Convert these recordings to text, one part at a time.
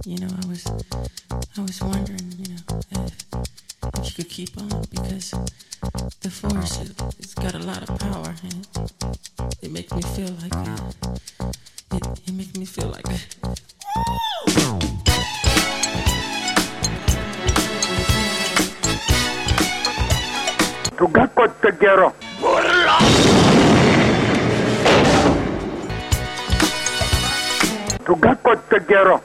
I was wondering, if you could keep on, because the force, it's got a lot of power, and it makes me feel like it makes me feel like Του κακό τον καιρό. Του κακό τον καιρό.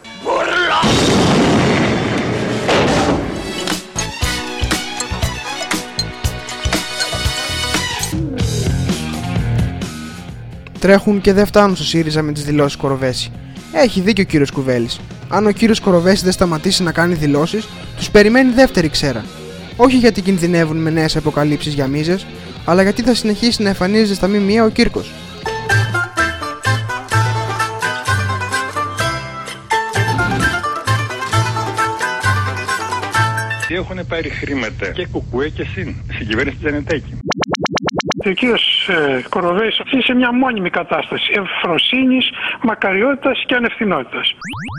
Τρέχουν και δεν φτάνουν στο ΣΥΡΙΖΑ με τις δηλώσεις Κοροβέση. Έχει δίκιο ο κύριος Κουβέλης. Αν ο κύριος Κοροβέση δεν σταματήσει να κάνει δηλώσεις, τους περιμένει δεύτερη ξέρα. Όχι γιατί κινδυνεύουν με νέες αποκαλύψεις για μίζες, αλλά γιατί θα συνεχίσει να εμφανίζεται στα ΜΜΕ ο Κύρκος. Έχουν πάρει χρήματα και Κουκουέ και ΣΥΝ στην κυβέρνηση Τζανετάκη. Ο κύριος Κοροβέης είναι σε μια μόνιμη κατάσταση ευφροσύνης, μακαριότητας και ανευθυνότητας.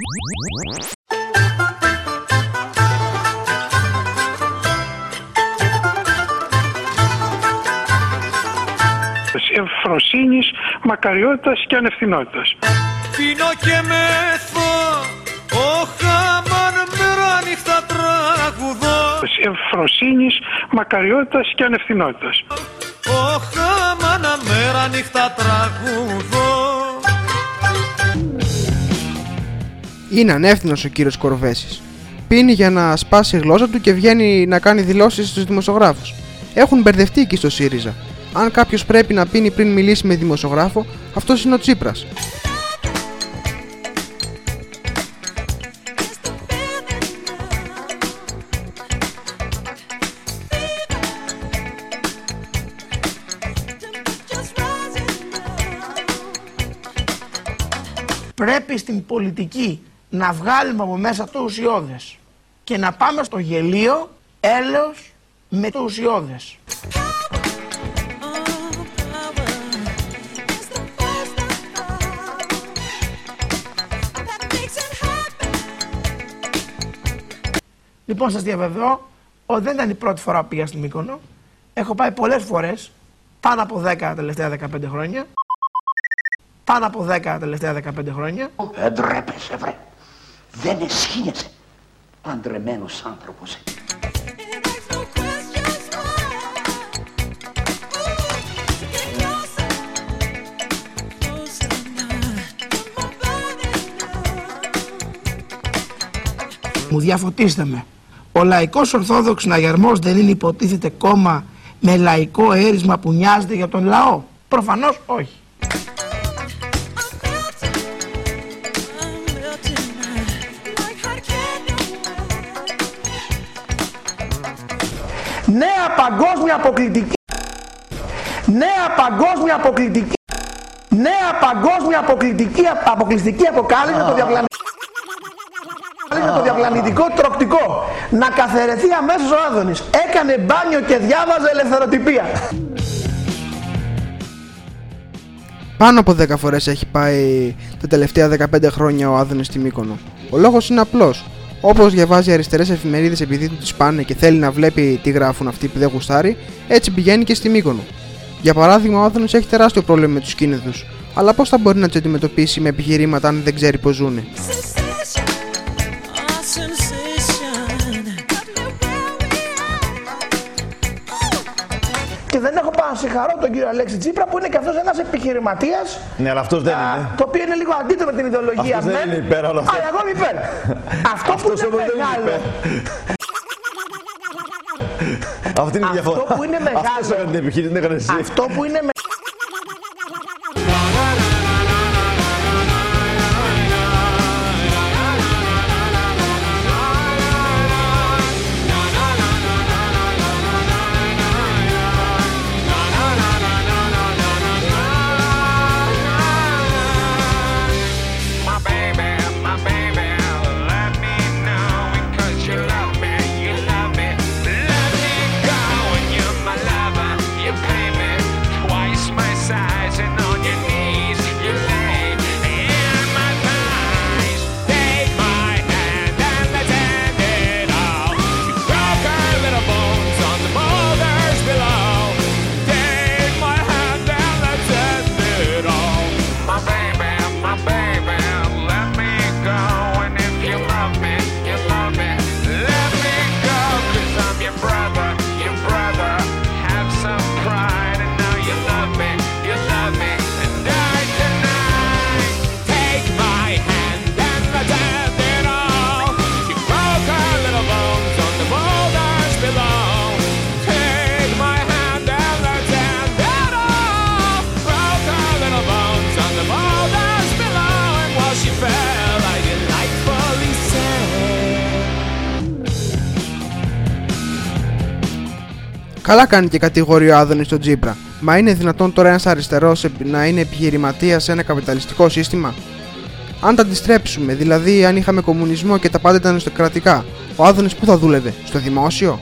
Ευφροσύνης, μακαριότητας και ανευθυνότητας. Πίνω και μεθώ, ο χαμάν μέρα νύχτα τραγουδώ. Ευφροσύνης, μακαριότητας και ανευθυνότητας. Ο χαμάν μέρα νύχτα τραγουδώ. Είναι ανεύθυνος ο κύριος Κοροβέσης. Πίνει για να σπάσει η γλώσσα του και βγαίνει να κάνει δηλώσεις στους δημοσιογράφους. Έχουν μπερδευτεί εκεί στο ΣΥΡΙΖΑ. Αν κάποιος πρέπει να πίνει πριν μιλήσει με δημοσιογράφο, αυτός είναι ο Τσίπρας. Πρέπει στην πολιτική να βγάλουμε από μέσα το ουσιώδες και να πάμε στο γελίο έλεος με το ουσιώδες. Λοιπόν, σας διαβεβαιώ ότι δεν ήταν η πρώτη φορά που πήγα στην Μύκονο. Έχω πάει πολλές φορές, πάνω από 10 τα τελευταία 15 χρόνια. Πάνω από 10 τα τελευταία 15 χρόνια. Δεν τρέπεσαι, βρε. Δεν εσχύνεσαι. Παντρεμένος άνθρωπος. Μου διαφωτίστε με. Ο λαϊκός Ορθόδοξος Ναγερμός δεν είναι υποτίθεται κόμμα με λαϊκό έρισμα που νοιάζεται για τον λαό? Προφανώς όχι. Νέα παγκόσμια αποκλειστική. Νέα παγκόσμια αποκλειστική. Νέα παγκόσμια αποκλειστική αποκάλυψη το διαπλανητικό τροκτικό. Να καθαιρεθεί αμέσως ο Άδωνης. Έκανε μπάνιο και διάβαζε ελευθεροτυπία. Πάνω από 10 φορές έχει πάει τα τελευταία 15 χρόνια ο Άδωνης στη Μύκονο. Ο λόγος είναι απλός. Όπως διαβάζει αριστερές εφημερίδες επειδή του τις πάνε και θέλει να βλέπει τι γράφουν αυτοί που δεν γουστάρει, έτσι πηγαίνει και στη Μύκονο. Για παράδειγμα, ο Άδωνης έχει τεράστιο πρόβλημα με τους κίνηδους. Αλλά πώς θα μπορεί να τους αντιμετωπίσει με επιχειρήματα αν δεν ξέρει πώς ζουνε? Και δεν έχω πάνω να συγχαρώ τον κύριο Αλέξη Τσίπρα που είναι και αυτός ένας επιχειρηματίας. Ναι, αλλά αυτός δεν είναι. Το οποίο είναι λίγο αντίθετο με την ιδεολογία. Αυτός δεν είναι υπέρ, αλλά αυτό. Εγώ είμαι υπέρ. Αυτό που είναι μεγάλο. Αυτή είναι η διαφορά. Αυτό που είναι μεγάλο. Αυτό που είναι Twice Καλά κάνει και κατηγορεί ο Άδωνης στον Τσίπρα. Μα είναι δυνατόν τώρα ένας αριστερός να είναι επιχειρηματίας σε ένα καπιταλιστικό σύστημα? Αν τα αντιστρέψουμε, δηλαδή αν είχαμε κομμουνισμό και τα πάντα ήταν αριστοκρατικά, ο Άδωνης πού θα δούλευε? Στο δημόσιο?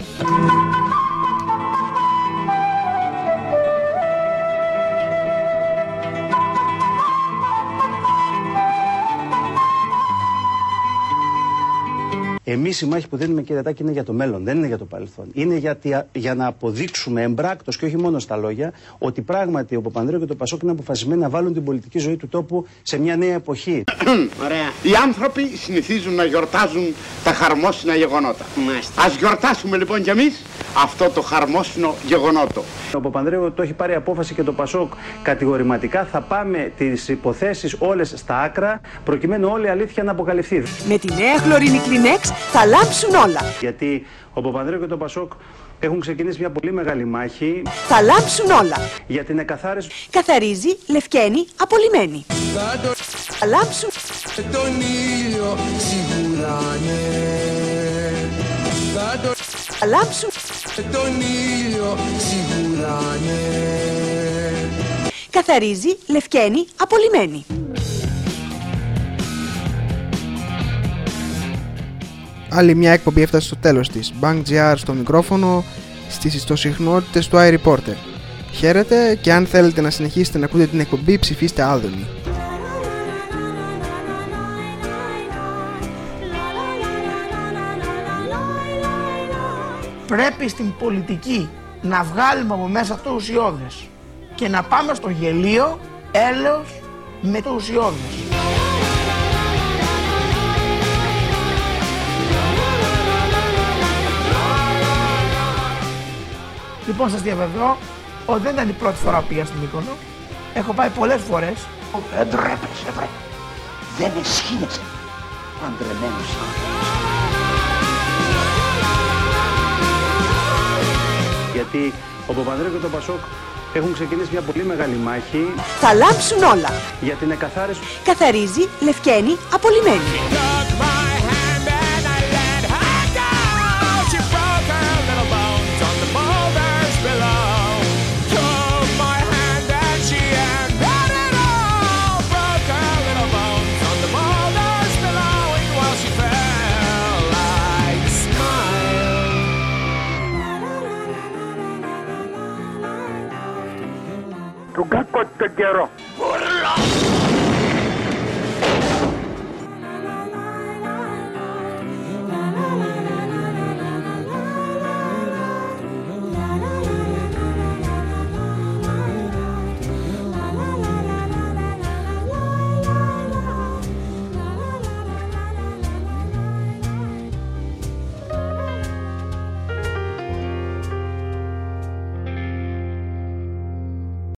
Εμείς η μάχη που δίνουμε, κύριε Τάκη, είναι για το μέλλον, δεν είναι για το παρελθόν. Είναι για να αποδείξουμε εμπράκτος και όχι μόνο στα λόγια ότι πράγματι ο Παπανδρέου και το Πασόκ είναι αποφασισμένοι να βάλουν την πολιτική ζωή του τόπου σε μια νέα εποχή. Ωραία. Οι άνθρωποι συνηθίζουν να γιορτάζουν τα χαρμόσυνα γεγονότα. Ας γιορτάσουμε λοιπόν κι εμείς αυτό το χαρμόσυνο γεγονότο. Ο Παπανδρέου το έχει πάρει απόφαση και το Πασόκ κατηγορηματικά. Θα πάμε τις υποθέσεις όλες στα άκρα προκειμένου όλη η αλήθεια να αποκαλυφθεί. Με τη νέα χλωρίνη Kleenex θα λάμψουν όλα. Γιατί ο Παπανδρέου και το Πασόκ έχουν ξεκινήσει μια πολύ μεγάλη μάχη. Θα λάμψουν όλα. Για την εκαθάριση. Καθαρίζει, λευκαίνει, απολυμμένη. Θα λάμψουν. Τον ήλιο σίγουρα ναι. Θα λάμψουν. Τον ήλιο σίγουρα ναι. Καθαρίζει, λευκαίνει, απολυμμένη. Άλλη μια εκπομπή έφτασε στο τέλος της. BankGR στο μικρόφωνο, στις ιστοσυχνότητες του iReporter. Χαίρετε και αν θέλετε να συνεχίσετε να ακούτε την εκπομπή, ψηφίστε Άδωνη. Πρέπει στην πολιτική να βγάλουμε από μέσα το ουσιώδες και να πάμε στο γελίο έλεος με το ουσιώδες. Λοιπόν, σας διαβεβαιώ ότι δεν ήταν η πρώτη φορά που πήγα στην Μύκονο. Έχω πάει πολλές φορές. Δεν τρέπεσαι, βρε. Δεν εσχύνεσαι. Παντρεμένος άνθρωπος. Γιατί ο Παπανδρέου και το Πασόκ έχουν ξεκινήσει μια πολύ μεγάλη μάχη. Θα λάμψουν όλα. Για την εκαθάριση. Καθαρίζει, λευκαίνει, απολυμμένη. Του κάκο τον καιρό.